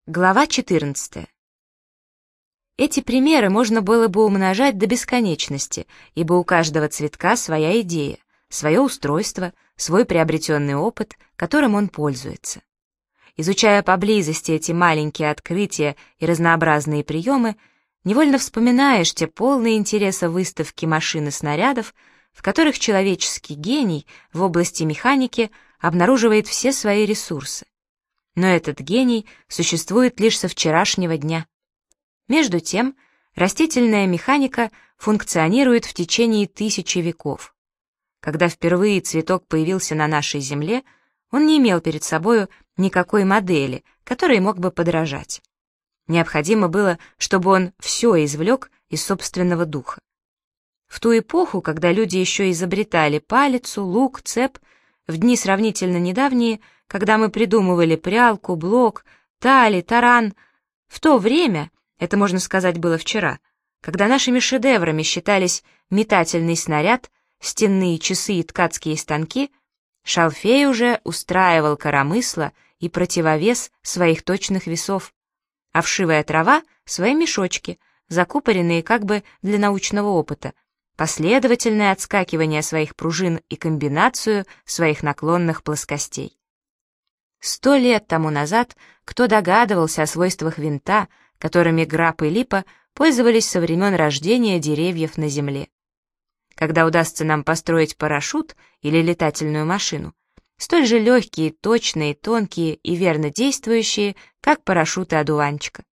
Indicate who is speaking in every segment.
Speaker 1: Глава 14. Эти примеры можно было бы умножать до бесконечности, ибо у каждого цветка своя идея, свое устройство, свой приобретенный опыт, которым он пользуется. Изучая поблизости эти маленькие открытия и разнообразные приемы, невольно вспоминаешь те полные интереса выставки машин и снарядов, в которых человеческий гений в области механики обнаруживает все свои ресурсы. Но этот гений существует лишь со вчерашнего дня. Между тем, растительная механика функционирует в течение тысячи веков. Когда впервые цветок появился на нашей земле, он не имел перед собою никакой модели, которой мог бы подражать. Необходимо было, чтобы он все извлек из собственного духа. В ту эпоху, когда люди еще изобретали палицу, лук, цеп, в дни сравнительно недавние, когда мы придумывали прялку, блок, тали, таран, в то время, это можно сказать было вчера, когда нашими шедеврами считались метательный снаряд, стенные часы и ткацкие станки, Шалфей уже устраивал коромысло и противовес своих точных весов, а вшивая трава — свои мешочки, закупоренные как бы для научного опыта, последовательное отскакивание своих пружин и комбинацию своих наклонных плоскостей. 100 лет тому назад кто догадывался о свойствах винта, которыми граб и липа пользовались со времен рождения деревьев на земле. Когда удастся нам построить парашют или летательную машину, столь же легкие, точные, тонкие и верно действующие, как парашюты одуванчика.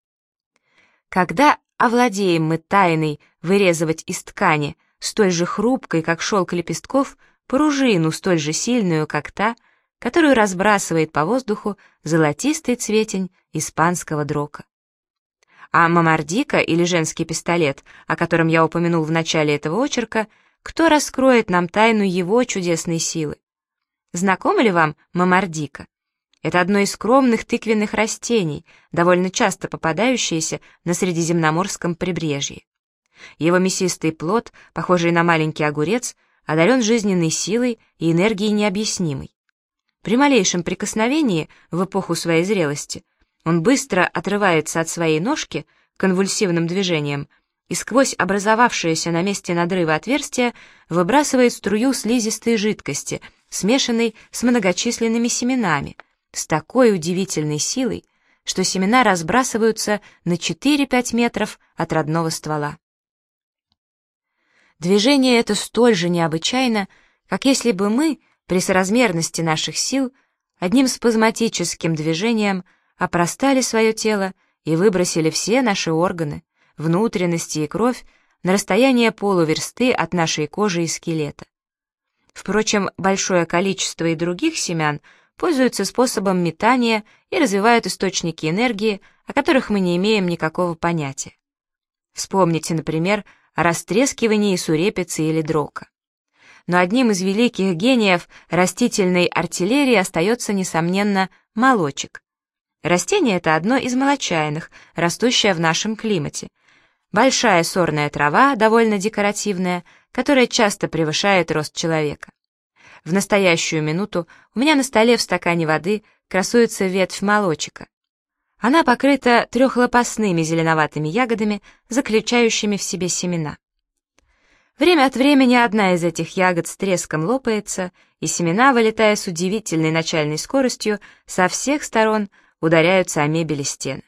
Speaker 1: Когда овладеем мы тайной вырезывать из ткани, столь же хрупкой, как шелк лепестков, пружину, столь же сильную, как та, которую разбрасывает по воздуху золотистый цветень испанского дрока. А мамардика или женский пистолет, о котором я упомянул в начале этого очерка, кто раскроет нам тайну его чудесной силы? Знакома ли вам мамардика? Это одно из скромных тыквенных растений, довольно часто попадающееся на Средиземноморском прибрежье. Его мясистый плод, похожий на маленький огурец, одарен жизненной силой и энергией необъяснимой. При малейшем прикосновении в эпоху своей зрелости он быстро отрывается от своей ножки конвульсивным движением и сквозь образовавшееся на месте надрыва отверстие выбрасывает струю слизистой жидкости, смешанной с многочисленными семенами, с такой удивительной силой, что семена разбрасываются на 4-5 метров от родного ствола. Движение это столь же необычайно, как если бы мы, при соразмерности наших сил, одним спазматическим движением опростали свое тело и выбросили все наши органы, внутренности и кровь на расстояние полуверсты от нашей кожи и скелета. Впрочем, большое количество и других семян пользуются способом метания и развивают источники энергии, о которых мы не имеем никакого понятия. Вспомните, например, о растрескивании сурепицы или дрока. Но одним из великих гениев растительной артиллерии остается, несомненно, молочек. Растение это одно из молочайных, растущее в нашем климате. Большая сорная трава, довольно декоративная, которая часто превышает рост человека. В настоящую минуту у меня на столе в стакане воды красуется ветвь молочика. Она покрыта трехлопастными зеленоватыми ягодами, заключающими в себе семена. Время от времени одна из этих ягод с треском лопается, и семена, вылетая с удивительной начальной скоростью, со всех сторон ударяются о мебель и стены.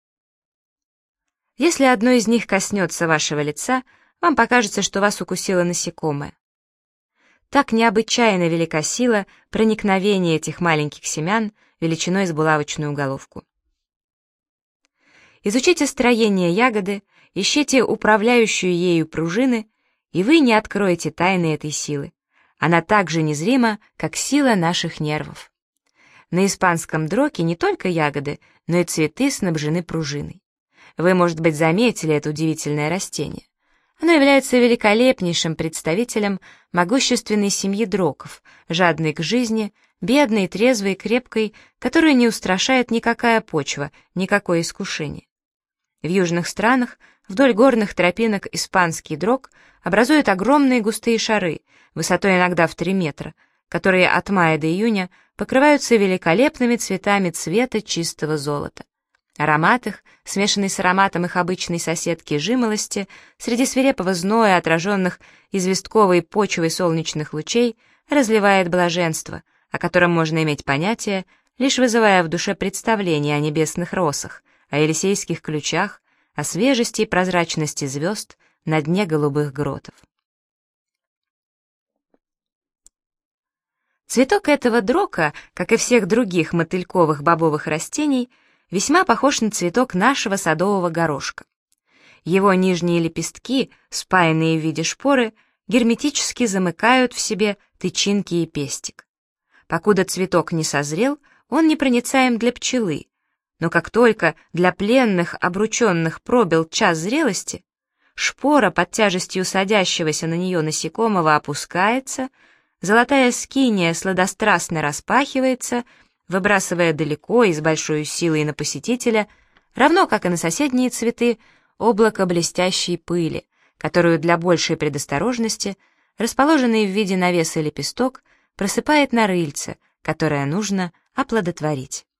Speaker 1: Если одно из них коснется вашего лица, вам покажется, что вас укусило насекомое. Так необычайно велика сила проникновения этих маленьких семян величиной с булавочную головку. Изучите строение ягоды, ищите управляющую ею пружины, и вы не откроете тайны этой силы. Она так же незрима, как сила наших нервов. На испанском дроке не только ягоды, но и цветы снабжены пружиной. Вы, может быть, заметили это удивительное растение. Оно является великолепнейшим представителем могущественной семьи дроков, жадной к жизни, бедной, трезвой, крепкой, которую не устрашает никакая почва, никакое искушение. В южных странах вдоль горных тропинок испанский дрок образует огромные густые шары, высотой иногда в 3 метра, которые от мая до июня покрываются великолепными цветами цвета чистого золота. Аромат их, смешанный с ароматом их обычной соседки жимолости, среди свирепого зноя, отраженных известковой почвой солнечных лучей, разливает блаженство, о котором можно иметь понятие, лишь вызывая в душе представление о небесных росах, о елисейских ключах, о свежести и прозрачности звезд на дне голубых гротов. Цветок этого дрока, как и всех других мотыльковых бобовых растений, весьма похож на цветок нашего садового горошка. Его нижние лепестки, спаянные в виде шпоры, герметически замыкают в себе тычинки и пестик. Покуда цветок не созрел, он непроницаем для пчелы, но как только для пленных обрученных пробил час зрелости, шпора под тяжестью садящегося на нее насекомого опускается, золотая скиния сладострастно распахивается, выбрасывая далеко и с большой силой на посетителя, равно как и на соседние цветы, облако блестящей пыли, которую для большей предосторожности, расположенный в виде навеса лепесток, просыпает на рыльце, которое нужно оплодотворить.